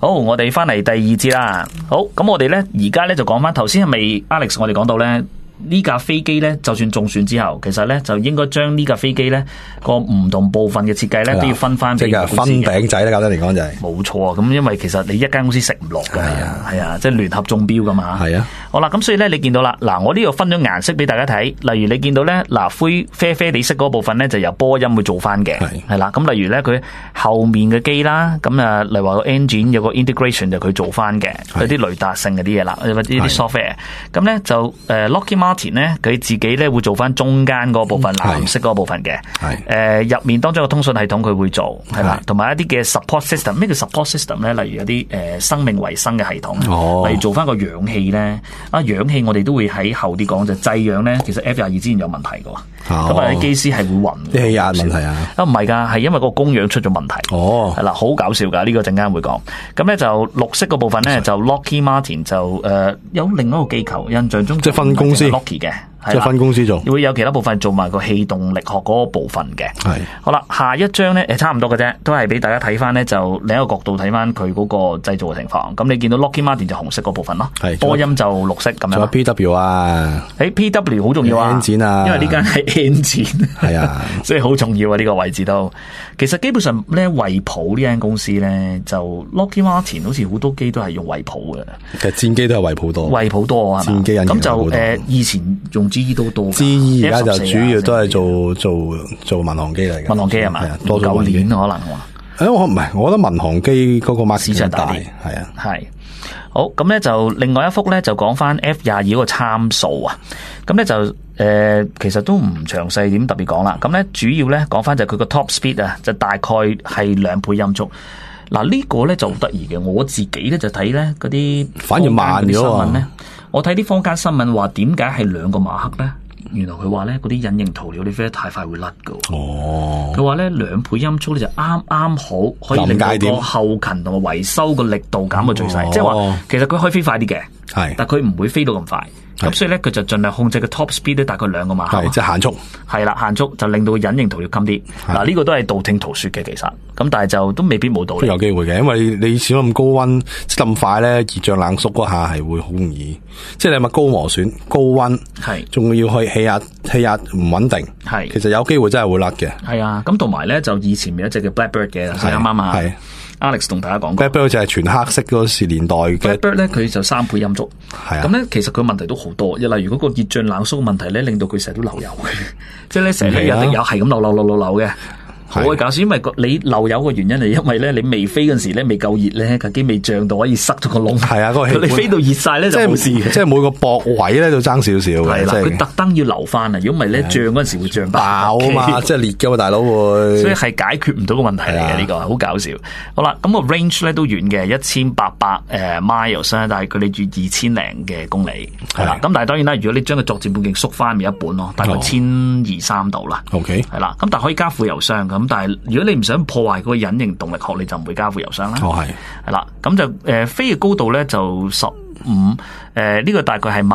好，我哋翻嚟第二節啦。好，咁我哋咧而家咧就講翻頭先係咪 Alex 我哋講到咧呢架飛機咧，就算中選之後，其實咧就應該將呢架飛機咧個唔同部分嘅設計咧都要分翻俾公司嘅。 即係分餅仔啦，簡單嚟講就係。 冇錯啊，咁因為其實你一間公司食唔落㗎，係啊，即係聯合中標㗎嘛。係啊。好啦，咁所以咧你見到啦，嗱我呢度分咗顏色俾大家睇，例如你見到咧嗱啡啡地色嗰部分咧就由波音去做翻嘅，係啦。咁例如咧佢後面嘅機啦，咁啊例如話個 engine 有個 integration 就佢做翻嘅，有啲雷達性嗰啲嘢啦，或者啲 software。咁咧就Lockheed Martin 咧佢自己咧會做翻中間嗰部分藍色嗰部分嘅，入面當中個通訊系統佢會做，係啦，同埋一啲嘅 support system。咩叫 support system 咧？例如有啲生命維生嘅系統，例如做翻個氧氣咧。氧氣我哋都會喺後啲講，就製氧咧，其實 F-22之前有問題㗎，咁啊啲機師係會暈啲氣壓問題啊？唔係㗎，係因為個供氧出咗問題。係啦，好搞笑㗎，呢個陣間會講。咁咧就綠色嗰部分咧就 Lockheed Martin 就有另一個機構，印象中即係分公司 Lockheed 嘅。即係分公司做，會有其他部分做埋個氣動力學嗰個部分嘅。係好啦，下一張咧差唔多嘅啫，都係俾大家睇翻咧，就另一個角度睇翻佢嗰個製造嘅情況。咁你見到 Lockheed Martin 就紅色嗰部分咯，波音就綠色咁樣。仲有 PW 啊，PW 好重要啊，因為呢間係 engine，係啊，所以好重要啊呢個位置都。其實基本上咧，惠普呢間公司咧，就 Lockheed Martin 好似好多機都係用惠普嘅。其實戰機都係惠普多，惠普多啊，戰機咁就以前用。GE 都多 ，GE 而家就主要都係做民航機嚟嘅，民航機係嘛？多舊年可能我唔係，我覺得民航機嗰個 market 市場大，係啊，係。好，咁咧就另外一幅咧就講翻 F-22嗰個參數啊，咁咧就其實都唔詳細點特別講啦。咁咧主要咧講翻就佢個 top speed 啊，就大概係2倍音速。嗱呢個咧就好得意嘅，我自己咧就睇咧嗰啲反而慢咗新聞咧。我睇啲坊間新聞話點解係2個馬克咧？原來佢話咧嗰啲隱形塗料你飛得太快會甩噶。佢話咧2倍音速咧就啱啱好可以令到個後勤同埋維修個力度減到最細，即係話其實佢可以飛快啲嘅，但佢唔會飛到咁快。咁所以咧佢就盡量控制個 top speed 咧大概2個馬克，即係限速。係啦，限速就令到隱形塗料襟啲。嗱呢個都係道聽途說嘅其實，咁但係就都未必冇道理。都有機會嘅，因為你始終咁高溫咁快咧，熱脹冷縮嗰下係會好容易。即係你咪高磨損、高溫，仲要去氣壓唔穩定，其實有機會真係會甩嘅。係啊，咁同埋咧就以前有一隻叫 Blackbird 嘅，啱啱啊？Alex 同大家講過 ，Blackbird 就係全黑色嗰時年代嘅。Blackbird 咧佢就3倍音速，係啊。咁咧其實佢問題都好多，例如嗰個熱脹冷縮嘅問題咧，令到佢成日都漏油嘅，即係咧成日有滴油係咁漏嘅。好鬼搞笑，因為你漏油嘅原因係因為咧你未飛嗰陣時咧未夠熱咧，架機未脹到可以塞咗個窿。係啊，嗰個氣你飛到熱晒咧就冇事嘅。即係每個駁位咧就爭少少嘅。係啦，佢特登要留翻啊！如果唔係咧脹嗰陣時會脹爆啊嘛，即係裂嘅嘛，大佬會。所以係解決唔到個問題嚟嘅呢個，好搞笑。好啦，咁個 range 咧都遠嘅，1800 miles 啦，但係佢哋住2000零嘅公里係啦。咁但係當然啦，如果你將個作戰半徑縮翻咪一半咯，大概1200-1300度啦。OK 係啦，咁但係可以加副油箱咁，但係如果你唔想破壞嗰個隱形動力殼，你就唔會加副油箱啦。係啦，咁就飛嘅高度咧就15，呢個大概係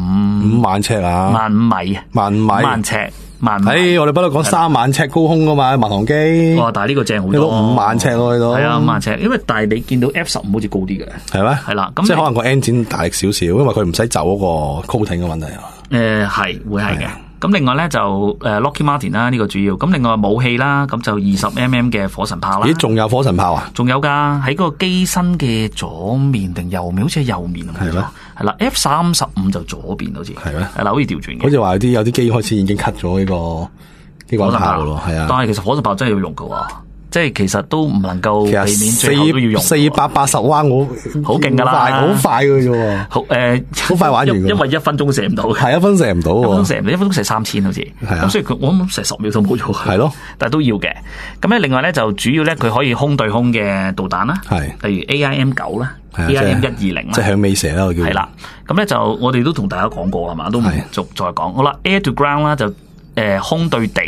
5萬尺啊，15000米，15000米，10000尺，15000米。我哋不嬲講3萬尺高空噶嘛，民航機。哇！但係呢個正好多，5萬尺咯，呢度。係啊，5萬尺，因為但係你見到 F-15好似高啲嘅，係咩？係啦，咁即係可能個 engine 大力少少，因為佢唔使走嗰個 coating 嘅問題啊。係會係嘅。咁另外咧就Lockheed Martin 啦，呢個主要。咁另外武器啦，咁就20mm 嘅火神炮啦。咦，仲有火神炮啊？仲有噶，喺嗰個機身嘅左面定右面，好似係右面啊。係咩？係啦 ，F-35就左邊好似。係咩？係啦，好似調轉嘅。好似話有啲機開始已經 cut 咗呢個火神炮咯，係啊。但係其實火神炮真係要用噶喎。即係其實都唔能夠避免最後都要用480彎，我好勁噶啦，好快嘅啫。好快玩完，因為1分鐘射唔到，係1分射唔到，1分鐘射3000好似。係啊，咁所以我諗射10秒都冇咗。係咯，但係都要嘅。咁咧，另外咧就主要咧佢可以空對空嘅導彈啦，係例如 AIM-9啦，AIM-120啦，即係向尾射啦，我叫。係啦，咁咧就我哋都同大家講過係嘛，都唔續再講。好啦 ，Air to ground 啦就空對地啊。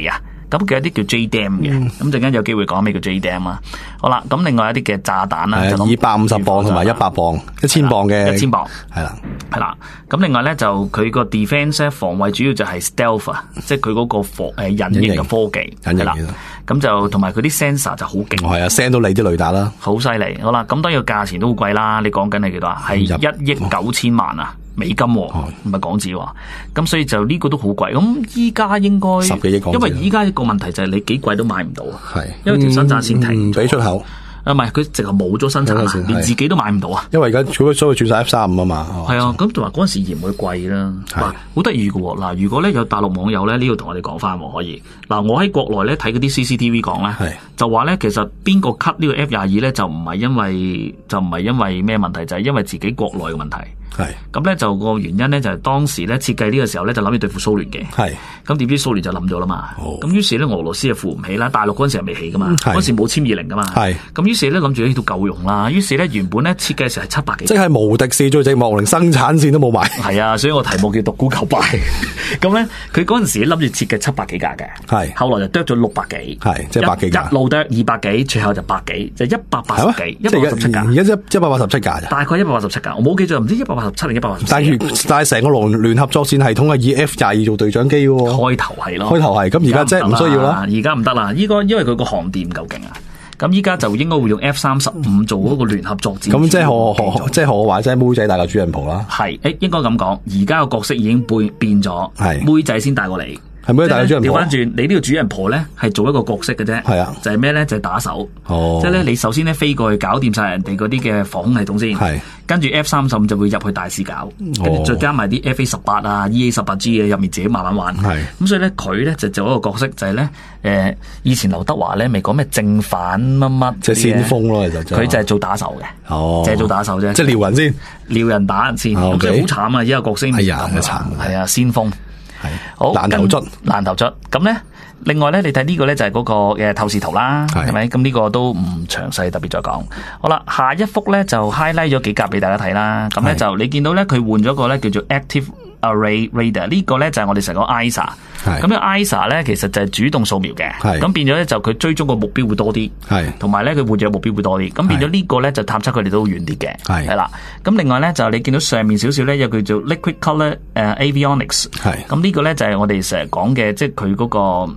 咁佢有啲叫 JDAM 嘅，咁陣間有機會講咩叫 JDAM 啊。好啦，咁另外一啲嘅炸彈啦 ，250磅同埋100磅、1000磅嘅 1000磅係啦， 係啦。咁另外咧就佢個 defense 防衛主要就係 stealth 啊，即係佢嗰個隱形嘅科技係啦。咁就同埋佢啲 sensor 就好勁， 係啊 ，send 到你啲雷達啦， 好犀利。好啦，咁當然個價錢都好貴啦。你講緊係幾多啊？係1億9千萬啊美金，唔係港紙喎。咁所以就呢個都好貴。咁依家應該 10幾億港紙， 因為依家一個問題就係你幾貴都買唔到啊。 係， 因為條生產線停， 唔俾出口。 唔係佢直頭冇咗生產啦，連自己都買唔到啊！ 因為而家所謂轉晒 F35啊嘛， 係啊，咁同埋嗰陣時嫌會貴啦。好得意嘅喎，嗱，如果咧有大陸網友咧呢度同我哋講翻可以，嗱，我喺國內咧睇嗰啲 CCTV 講咧，就話咧其實邊個 cut 呢個 F22咧就唔係因為咩問題，就係因為自己國內嘅問題。係咁咧，就個原因咧就係當時咧設計呢個時候咧就諗住對付蘇聯嘅。係咁點知蘇聯就冧咗啦嘛。咁於是咧俄羅斯就扶唔起啦，大陸嗰陣時係未起噶嘛，嗰陣時冇殲20噶嘛。係咁於是咧諗住呢度夠用啦，於是咧原本咧設計嘅時候係700幾，即係無敵四最寂寞，連生產線都冇埋。 係啊，所以我題目叫獨孤求敗。咁咧佢嗰陣時諗住設計700幾架嘅，係後來就剁咗600幾，係即係100幾架，一路剁200幾，最後就100幾，就180幾，187架。 而家187架咋？ 大概187架，我冇記錯，唔知187定184。但係成個聯合作戰系統係以 F22做對講機喎。 開頭係咯， 開頭係，咁而家即係唔需要啦。 而家唔得啦，因為佢個航電唔夠勁啊。咁依家就應該會用 F35做嗰個聯合作戰。咁即係何話即係妹仔帶個主人婆啦。 係，應該咁講。而家個角色已經變咗，係妹仔先帶過嚟。 係咪帶個主人婆？ 調翻轉，你呢個主人婆咧係做一個角色嘅啫。係啊，就係咩咧？就係打手。哦，即係咧，你首先咧飛過去搞掂晒人哋嗰啲嘅防空系統先。係，跟住 F35就會入去大肆搞，跟住再加埋啲 FA18啊、EA18G 嘅入面自己慢慢玩。係，咁所以咧佢咧就做一個角色就係咧，以前劉德華咧未講咩正反乜乜，即係先鋒咯，其實佢就係做打手嘅。哦，就係做打手啫，即係撩人先，撩人打人先。咁所以好慘啊！依個角色係啊，慘，係啊，先鋒。係好爛頭卒咁咧。另外咧，你睇呢個咧就係嗰個嘅透視圖啦，係咪？咁呢個都唔詳細特別再講。好啦，下一幅咧就 highlight 咗幾格俾大家睇啦。咁咧就你見到咧佢換咗個咧叫做 Active Array Radar， 呢個咧就係我哋成個 ISA。咁呢 ISA 咧其實就係主動掃描嘅，咁變咗咧就佢追蹤個目標會多啲，同埋咧佢換咗目標會多啲，咁變咗呢個咧就探測佢哋都遠啲嘅，係啦。咁另外咧就你見到上面少少咧有叫做 Liquid Color Avionics，咁呢個咧就係我哋成日講嘅，即係佢嗰個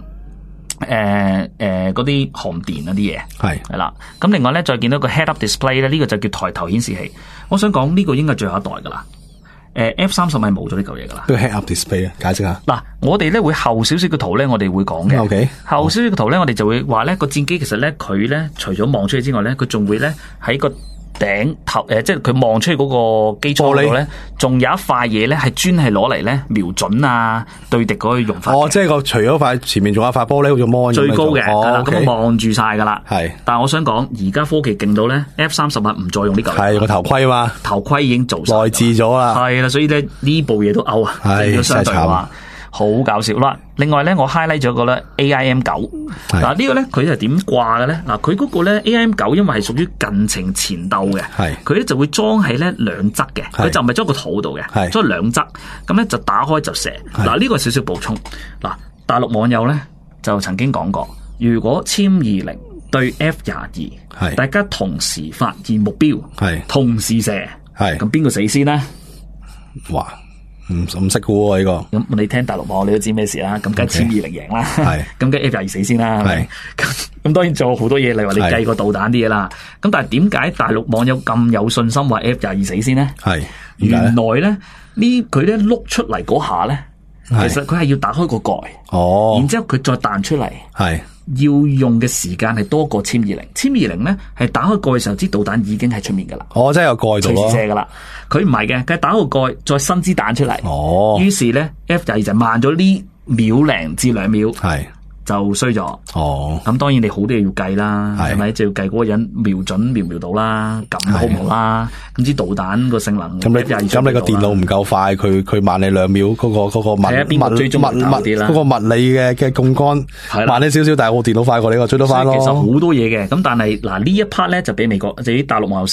嗰啲航電嗰啲嘢，係啦。咁另外咧再見到個 Head Up Display 咧，呢個就叫抬頭顯示器。我想講呢個應該係最後一代噶啦。F30係冇咗呢嚿嘢噶啦。都 head up display 啊，解釋下。嗱，我哋咧會後少少嘅圖咧，我哋會講嘅。OK。後少少嘅圖咧，我哋就會話咧個戰機其實咧佢咧除咗望出去之外咧，佢仲會咧喺個頂頭即係佢望出去嗰個機艙度咧，仲有一塊嘢咧係專係攞嚟咧瞄準啊對敵嗰個用法。哦，即係個除咗塊前面仲有塊玻璃好似 mon 最高嘅，係啦，咁望住晒噶啦。係。但係我想講，而家科技勁到咧 F30唔再用呢嚿。係個頭盔嘛。頭盔已經做晒內置咗啦。係啦，所以咧呢部嘢都 out 啊，變咗相對話。好搞笑啦！另外咧，我 highlight 咗個咧 AIM9。嗱呢個咧，佢係點掛嘅咧？嗱，佢嗰個咧 AIM9，因為係屬於近程前鬥嘅，佢咧就會裝喺咧兩側嘅，佢就唔係裝個肚度嘅，裝兩側，咁咧就打開就射。嗱呢個少少補充。嗱，大陸網友咧就曾經講過，如果殲20對 F22，大家同時發現目標，同時射，咁邊個死先咧？哇！唔識嘅喎呢個，咁你聽大陸網你都知咩事啦，咁梗係殲20贏啦，咁梗係 F22死先啦，係咁當然仲有好多嘢，例如話你計個導彈啲嘢啦，咁但係點解大陸網友咁有信心話 F22死先咧？係原來咧佢咧碌出嚟嗰下咧，其實佢係要打開個蓋，然之後佢再彈出嚟，要用嘅時間係多過殲20。殲20咧係打開蓋嘅時候，支導彈已經喺出面噶啦。哦，即係有蓋度咯，隨時射噶啦。佢唔係嘅，佢打開個蓋再伸支彈出嚟。哦，於是咧 F22就慢咗呢1零至2秒，係就衰咗。哦，咁當然你好多嘢要計啦，係咪？就要計嗰個人瞄準瞄到啦，撳好唔好啦，咁支導彈個性能。咁你個電腦唔夠快，佢慢你2秒，嗰個物理嘅槓桿慢你少少，但係我電腦快過你，我追得翻咯。其實好多嘢嘅，咁但係嗱呢一 part 咧就俾美國就啲大陸網友笑嘅。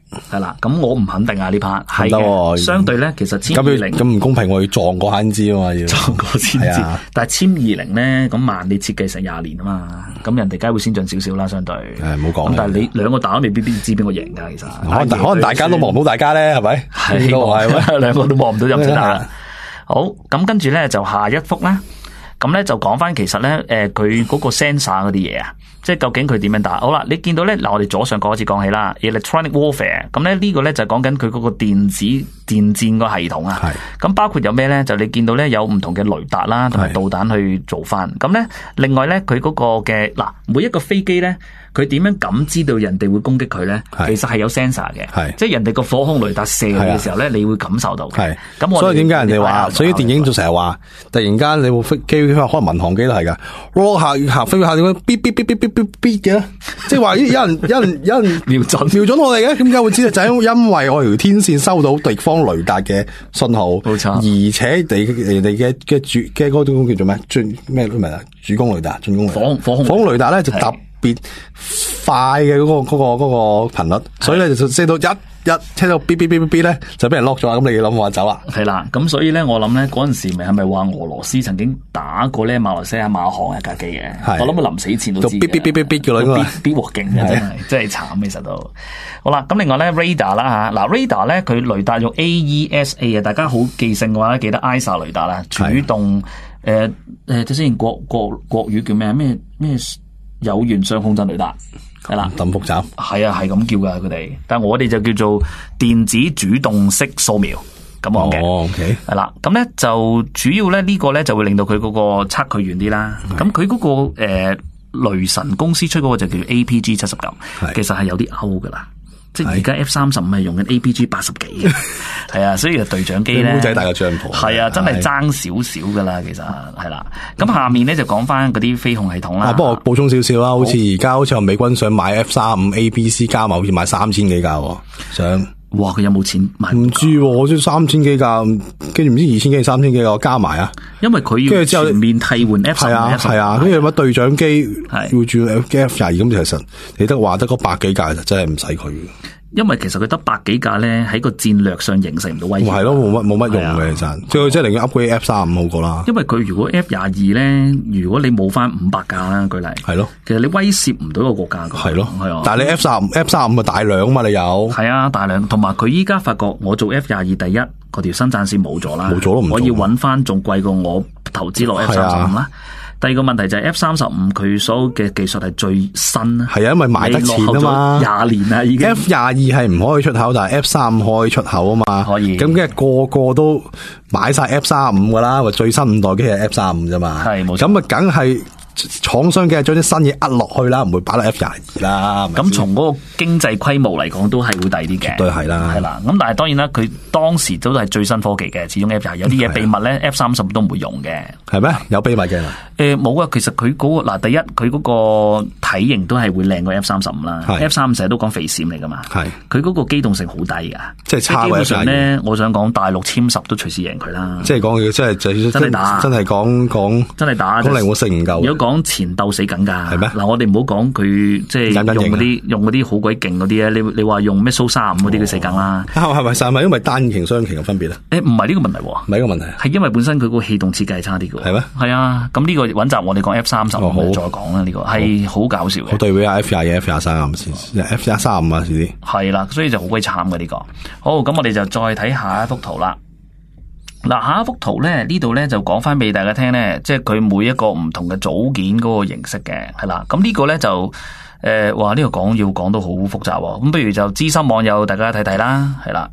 係啦，咁我唔肯定啊呢 part 係嘅，相對咧其實1020 咁唔公平，我要撞過先知啊嘛，要撞過先知。但係1020咧，咁慢你設計成20年啊嘛，咁人哋梗係會先進少少啦，相對。唔好講。咁但係你兩個打都未必知邊個贏㗎，其實。 可能大家都望唔到大家咧，係咪？ 係兩個都望唔到入先打。好，咁跟住咧就下一幅啦。咁咧就講翻其實咧，佢嗰個 sensor 嗰啲嘢啊，即係究竟佢點樣打？好啦，你見到咧嗱，我哋左上角開始講起啦 ，electronic warfare， 咁咧呢個咧就講緊佢嗰個電戰個系統啊。咁包括有咩咧？就你見到咧有唔同嘅雷達啦，同埋導彈去做翻。咁咧另外咧佢嗰個嘅嗱，每一個飛機咧。佢點樣感知到人哋會攻擊佢咧？其實係有 sensor 嘅，即係人哋個火控雷達射嘅時候咧，你會感受到嘅。咁所以點解人哋話？所以電影就成日話，突然間你部飛機可能民航機都係噶，行飛下點樣嗶嗶嗶嗶嗶嗶嗶嘅，即係話有人瞄準我哋嘅，點解會知道？就係因為我條天線收到敵方雷達嘅信號，冇錯。而且人哋嘅嗰種叫做咩？咩唔係主攻雷達、進攻雷達、火控雷達咧就特別快嘅嗰個頻率，所以咧就射到一聽到嗶嗶嗶嗶嗶咧，就俾人 lock 咗，咁你要諗話走啦。 係啦，咁所以咧，我諗咧嗰陣時係咪話俄羅斯曾經打過咧馬來西亞馬航一架機嘅？我諗佢臨死前都知嘅。嗶嗶嗶嗶嗶嘅啦，嗶鑊勁嘅真係慘，其實都好啦。咁另外咧 radar 啦吓，嗱 radar 咧佢雷達用 AESA 啊，大家好記性嘅話咧，記得 ISA 雷達啦，主動即先國語叫咩有源相控陣雷達係啦， 咁複雜係啊，係咁叫噶佢哋，但係我哋就叫做電子主動式掃描咁講嘅。 OK 係啦，咁咧就主要咧呢個咧就會令到佢嗰個測距遠啲啦。咁佢嗰個雷神公司出嗰個就叫 APG 79，其實係有啲歐噶啦。即係而家 F-35係用緊 APG 80幾嘅，係啊，所以隊長機咧， 仔大個帳篷， 係啊，真係爭少少噶啦，其實係啦。咁下面咧就講翻嗰啲飛控系統啦。 不過補充少少啦，好似而家好似美軍想買 F-35 ABC 加碼，好似買3000幾架喎，想。 哇！佢有冇錢買？ 唔知，我知3000幾架，跟住唔知2000幾、3000幾架加埋啊。 因為佢要全面替換 F-35， 係啊，跟住乜隊長機要轉 F-22，咁其實你得話得嗰百幾架，就真係唔使佢。 因為其實佢得百幾架咧，喺個戰略上形成唔到威脅。 係咯，冇乜用嘅其實，即係寧願 upgrade F-35好過啦。 因為佢如果 F-22咧，如果你冇翻500架啦，舉例係咯，其實你威脅唔到個國家噶。係咯，係啊。但係你 F-35咪大量啊嘛，你有係啊大量，同埋佢依家發覺我做 F-22第一嗰條生產線冇咗啦，冇咗咯，我要揾翻仲貴過我投資落 F-35啦。第二個問題就係 F-35佢所有嘅技術係最新啦，係啊，因為賣得錢啊嘛，20年啦已經。F-22係唔可以出口，但係 F-35可以出口啊嘛，可以。咁嘅個都買晒 F-35噶啦，或最新5代機係 F-35啫嘛，係冇錯。咁啊，梗係廠商嘅將啲新嘢壓落去啦，唔會擺落 F-22啦。咁從嗰個經濟規模嚟講，都係會抵啲嘅，絕對係啦，係啦。咁但係當然啦，佢當時都係最新科技嘅，始終 F-22有啲嘢秘密咧，F-35都唔會用嘅。係咩？有秘密嘅？冇啊。其實佢嗰個嗱，第一佢嗰個體型都係會靚過 F-35啦。F-35成日都講肥閃嚟噶嘛。係佢嗰個機動性好低噶，即係差。基本上咧，我想講大陸殲10都隨時贏佢啦。即係講嘅，真係打，真係講真係打，講靈活性唔夠。如果講前鬥死緊噶，係咩？嗱，我哋唔好講佢即係用嗰啲好鬼勁嗰啲咧。你話用咩蘇35嗰啲佢死梗啦。係咪因為單擎雙擎嘅分別咧？唔係呢個問題，唔係呢個問題，係因為本身佢個氣動設計係差啲嘅。係咩？係啊，咁呢個揾集我哋講 F-35，我哋再講啦。呢個係好搞笑嘅。我對比下 F-22、F-23先，F-35啊，遲啲。係啦，所以就好鬼慘嘅呢個。好，咁我哋就再睇下一幅圖啦。嗱，下一幅圖咧，呢度咧就講翻俾大家聽咧，即係佢每一個唔同嘅組件嗰個形式嘅，係啦。咁呢個咧就話呢個要講到好複雜喎。咁不如就資深網友大家睇睇啦，係啦。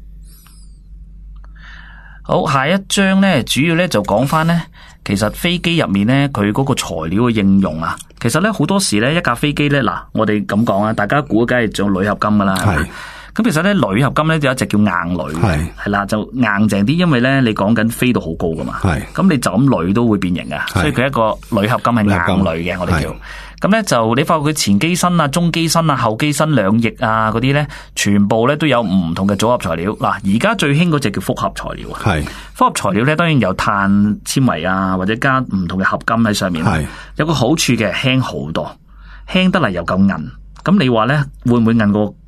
好，下一張咧，主要咧就講翻咧，其實飛機入面咧，佢嗰個材料嘅應用啊，其實咧好多時咧一架飛機咧，嗱，我哋咁講啊，大家估梗係做鋁合金噶啦。係。咁其實咧鋁合金咧有一隻叫硬鋁嘅，係啦，就硬淨啲，因為咧你講緊飛到好高噶嘛，咁你就咁鋁都會變形噶，所以佢一個鋁合金係硬鋁嘅，我哋叫。咁咧就你發覺佢前機身啊、中機身啊、後機身兩翼啊嗰啲咧，全部咧都有唔同嘅組合材料。嗱，而家最興嗰隻叫複合材料啊，複合材料咧當然有碳纖維啊，或者加唔同嘅合金喺上面。有個好處嘅，輕好多，輕得嚟又夠韌。咁你話咧會唔會韌過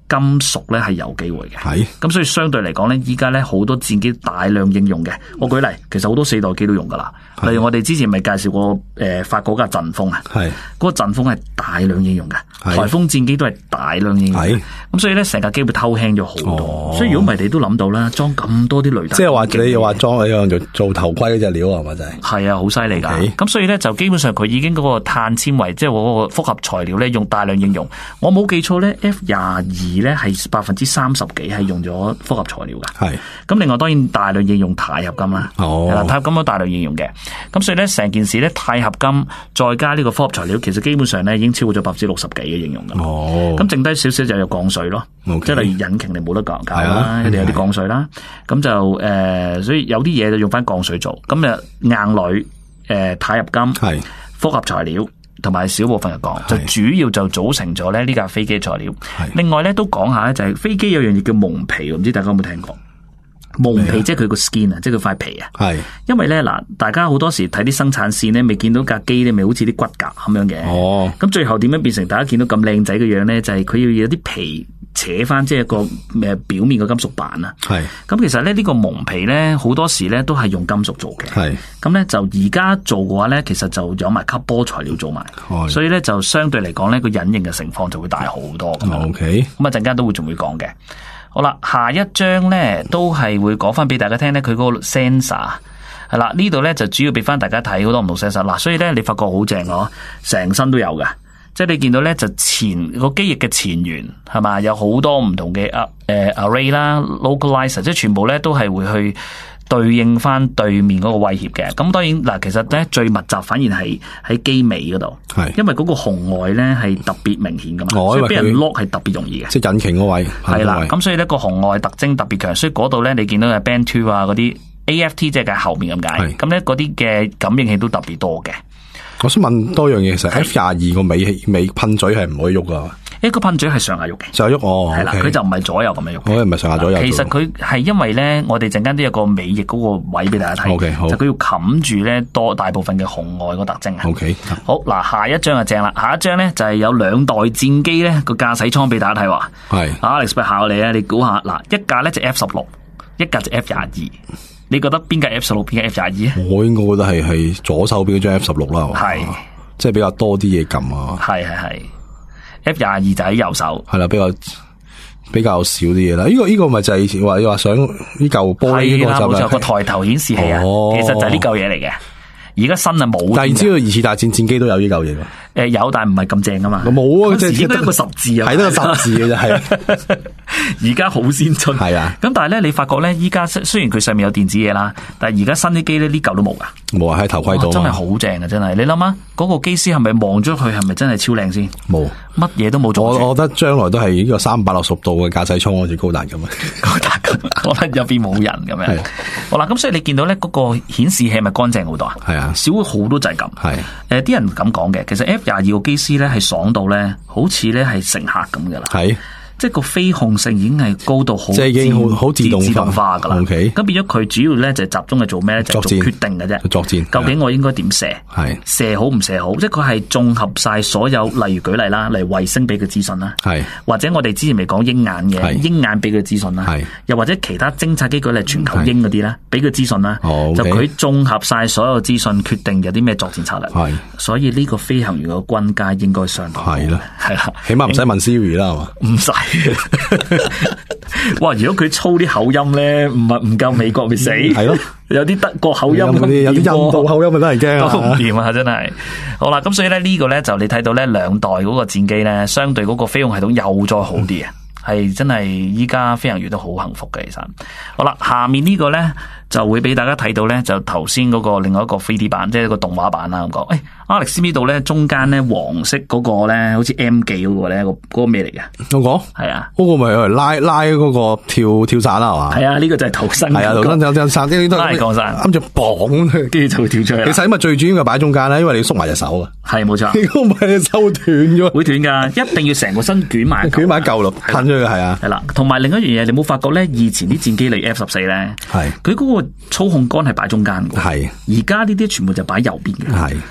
金屬咧係有機會嘅。 係。 咁所以相對嚟講咧，依家咧好多戰機大量應用嘅。我舉例，其實好多4代機都用噶啦。例如我哋之前咪介紹過法國架陣風啊，嗰個陣風係大量應用嘅，颱風戰機都係大量應用嘅。咁所以咧成架機會偷輕咗好多。所以如果唔係你都諗到啦，裝咁多啲雷達， 即係話你又話裝你樣做頭盔嗰隻料係咪真係？ 係啊，好犀利㗎。咁所以咧就基本上佢已經嗰個碳纖維，即係嗰個複合材料咧用大量應用。我冇記錯咧 F-22咧係30%幾係用咗複合材料㗎。咁另外當然大量應用鈦合金啦。鈦合金都大量應用嘅。咁所以咧成件事咧鈦合金再加呢個複合材料，其實基本上咧已經超過咗60%幾嘅應用㗎。咁剩低少少就有降水咯。即係例如引擎你冇得搞啦，你有啲降水啦。咁就所以有啲嘢就用翻降水做。咁硬鋁、鈦合金、複合材料同埋少部分嘅鋼，就主要就組成咗咧呢架飛機材料。另外咧都講下咧，就係飛機有樣嘢叫蒙皮，唔知大家有冇聽過？蒙皮即係佢個 skin 啊，即係佢塊皮啊。因為咧嗱，大家好多時睇啲生產線咧，未見到架機咧，咪好似啲骨架咁樣嘅。咁最後點樣變成大家見到咁靚仔嘅樣咧？就係佢要有啲皮扯翻，即係個表面嘅金屬板啊。咁其實咧呢個蒙皮咧好多時咧都係用金屬做嘅。咁咧就而家做嘅話咧，其實就有埋吸波材料做埋。所以咧就相對嚟講咧個隱形嘅情況就會大好多。咁啊陣間都會仲會講嘅。好啦，下一章咧都係會講翻俾大家聽咧，佢嗰個 sensor 係啦，呢度咧就主要俾翻大家睇好多唔同 sensor 嗱，所以咧你發覺好正咯，成身都有嘅，即係你見到咧就前個機翼嘅前緣係嘛，有好多唔同嘅array 啦 localizer， 即係全部咧都係會去對應翻對面嗰個威脅嘅。咁當然嗱，其實咧最密集反而係喺機尾嗰度，因為嗰個紅外咧係特別明顯噶嘛，所以俾人 lock 係特別容易嘅。 即係引擎嗰位係啦，咁所以咧個紅外特徵特別強，所以嗰度咧你見到嘅 Band 2啊嗰啲 AFT 即係喺後面咁解，咁咧嗰啲嘅感應器都特別多嘅。 我想問多樣嘢，其實 F-22個尾噴嘴係唔可以喐噶。 個噴嘴係上下喐嘅， 上下喐係啦， 佢就唔係左右咁樣喐。 我唔係上下左右。 其實佢係因為咧，我哋陣間都有個尾翼嗰個位俾大家睇，就佢要冚住咧多大部分嘅紅外個特徵啊。好嗱，下一張就正啦，下一張咧就係有2代戰機咧個駕駛艙俾大家睇話。Alex 考你啊，你估下嗱，一架咧就 F-16，一架就 F-22。你覺得邊架 F-16 邊架 F-22 啊？我應該覺得係左手邊嗰張 F-16 啦，即係比較多啲嘢撳啊。 係 F-22就喺右手， 係啦，比較少啲嘢啦。呢個咪就係話想呢嚿玻璃呢個就係個抬頭顯示器啊，其實就係呢嚿嘢嚟嘅。而家新啊冇， 但係知道二次大戰戰機都有呢嚿嘢㗎。 有，但係唔係咁正㗎嘛。 冇啊， 即係得個10字啊， 係得個10字嘅啫，係。 而家好先進， 係啊。 咁但係咧，你發覺咧，依家雖然佢上面有電子嘢啦，但係而家新啲機咧呢嚿都冇噶。冇啊，喺頭盔度。真係好正啊，真係。你諗下，嗰個機師係咪望咗佢係咪真係超靚先？冇，乜嘢都冇做。我覺得將來都係呢個360度嘅駕駛艙好似高達咁啊，高達咁，可能入邊冇人咁樣。好啦，咁所以你見到咧嗰個顯示器係咪乾淨好多啊？係啊，少咗好多掣撳。係啲人咁講嘅，其實 F-22個機師咧係爽到咧，好似咧係乘客咁噶啦。係。即係個飛控性已經係高到好，即係已經好自動化噶啦。咁變咗佢主要咧就集中係做咩咧？就做決定嘅啫。作戰究竟我應該點射？係射好唔射好？即係佢係綜合晒所有，例如舉例啦，例如衛星俾佢資訊啦，係或者我哋之前未講鷹眼嘅，鷹眼俾佢資訊啦，係又或者其他偵察機舉例全球鷹嗰啲咧，俾佢資訊啦，就佢綜合晒所有資訊，決定有啲咩作戰策略。係所以呢個飛行員嘅軍階應該相當係啦，係啦，起碼唔使問 Siri 啦，係嘛？唔使。哇！如果佢操啲口音咧，唔夠美國咪死？係咯，有啲德國口音，有啲印度口音咪都係驚啊！都唔掂啊，真係。好啦，咁所以咧呢個咧就你睇到咧2代嗰個戰機咧，相對嗰個飛控系統又再好啲啊，係真係依家飛行員都好幸福嘅。其實，好啦，下面呢個咧就會俾大家睇到咧，就頭先嗰個另外一個 3D 版，即係一個動畫版啦。咁講，Alex 知唔知道咧中間咧黃色嗰個咧，好似 M 記嗰個咧，嗰個咩嚟嘅？嗰個係啊，嗰個咪係拉嗰個跳傘啦，係嘛？係啊，呢個就係逃生。係啊，逃生有傘啲都拉降傘，啱住綁，跟住就會跳出嚟。其實因為最主要嘅擺中間咧，因為你要縮埋隻手啊。係冇錯，如果唔係你手斷咗，會斷噶，一定要成個身捲埋，捲埋一嚿咯，噴出去係啊。係啦，同埋另一樣嘢，你冇發覺咧？以前啲戰機嚟 F-14咧，係佢嗰個操控桿係擺中間嘅，係而家呢啲全部就擺右邊嘅，係有個好處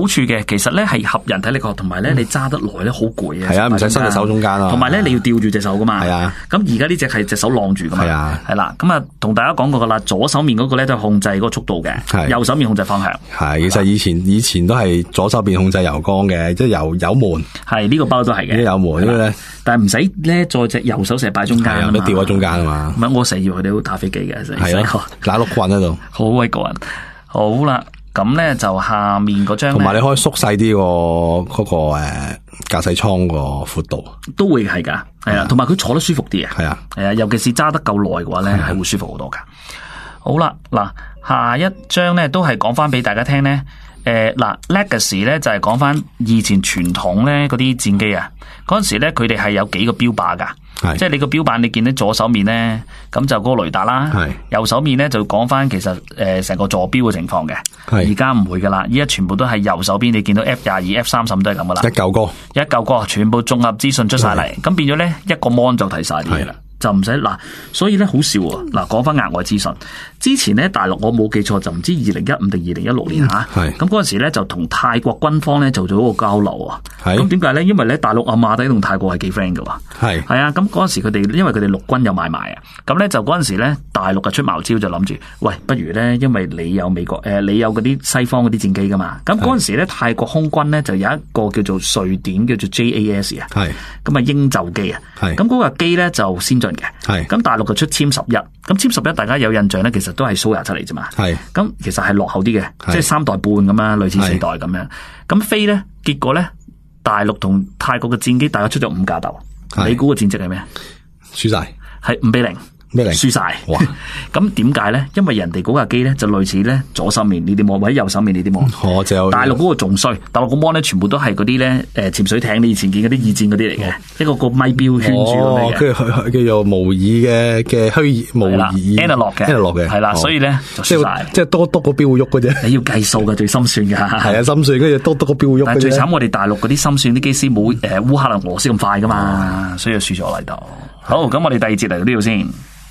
處嘅，其實咧係合人體力學，同埋咧你揸得耐咧好攰啊。 係啊，唔使伸隻手中間咯。 同埋咧你要吊住隻手噶嘛。 係啊。 咁而家呢隻係隻手晾住噶嘛。 係啊。 係啦，咁啊同大家講過噶啦，左手面嗰個咧都係控制嗰個速度嘅，右手面控制方向。 係，其實以前都係左手邊控制油缸嘅，即係油門。 係呢個包都係嘅。 油門呢， 但係唔使咧再隻右手成日擺中間啊嘛。 都吊喺中間啊嘛。 唔係我成日以為佢哋好打飛機嘅， 係咯，打碌棍喺度。 好鬼過癮。好啦。咁咧就下面嗰張， 同埋你可以縮細啲個駕駛艙個闊度， 都會係噶，係啊，同埋佢坐得舒服啲啊， 係啊， 係啊，尤其是揸得夠耐嘅話咧，係會舒服好多噶。好啦，嗱，下一張咧都係講翻俾大家聽咧，嗱 Legacy 咧就係講翻以前傳統咧嗰啲戰機啊，嗰陣時咧佢哋係有幾個標靶噶。即係你個標板，你見到左手面咧，咁就嗰個雷達啦。右手面咧就講翻其實成個座標嘅情況嘅。而家唔會噶啦，依家全部都係右手邊，你見到 F22、F30都係咁噶啦。一嚿個，全部綜合資訊出晒嚟，咁變咗咧一個 mon 就睇晒啲嘢啦。就唔使嗱，所以咧好笑喎。嗱，講翻額外資訊，之前咧大陸我冇記錯就唔知2015定2016年嚇，咁嗰陣時咧就同泰國軍方咧做咗一個交流啊。咁點解咧？因為咧大陸阿馬底同泰國係幾 friend 嘅喎。係啊，咁嗰陣時佢哋因為佢哋陸軍有買賣啊，咁咧就嗰陣時咧大陸嘅出茅招就諗住，喂，不如咧因為你有美國你有嗰啲西方嗰啲戰機噶嘛，咁嗰陣時咧泰國空軍咧就有一個叫做瑞典叫做 JAS 啊，咁啊鷹袖機啊，咁嗰架機咧就先進嘅，咁大陸就出殲11，咁殲11大家有印象咧，其實都係蘇27嚟啫嘛，咁其實係落後啲嘅，即係3代半咁樣，類似4代咁樣，咁飛咧，結果咧大陸同泰國嘅戰機大家出咗5架鬥，你估個戰績係咩？ 輸晒， 係5-0。輸晒，哇！咁點解咧？因為人哋嗰架機咧就類似咧左手面呢啲模，或者右手面呢啲模。大陸嗰個仲衰，大陸個模咧全部都係嗰啲咧潛水艇你以前見嗰啲二戰嗰啲嚟嘅，一個咪標圈住咁樣嘅。 跟住叫做模擬嘅虛擬模擬 analog 嘅，係啦，所以咧就輸晒。 即係多個標會喐嘅啫。 你要計數嘅最心算噶， 係啊，心算跟住多個標會喐。 但係最慘，我哋大陸嗰啲心算啲機師冇烏克蘭俄羅斯咁快噶嘛，所以就輸咗嚟度。好，咁我哋第二節嚟到呢度先。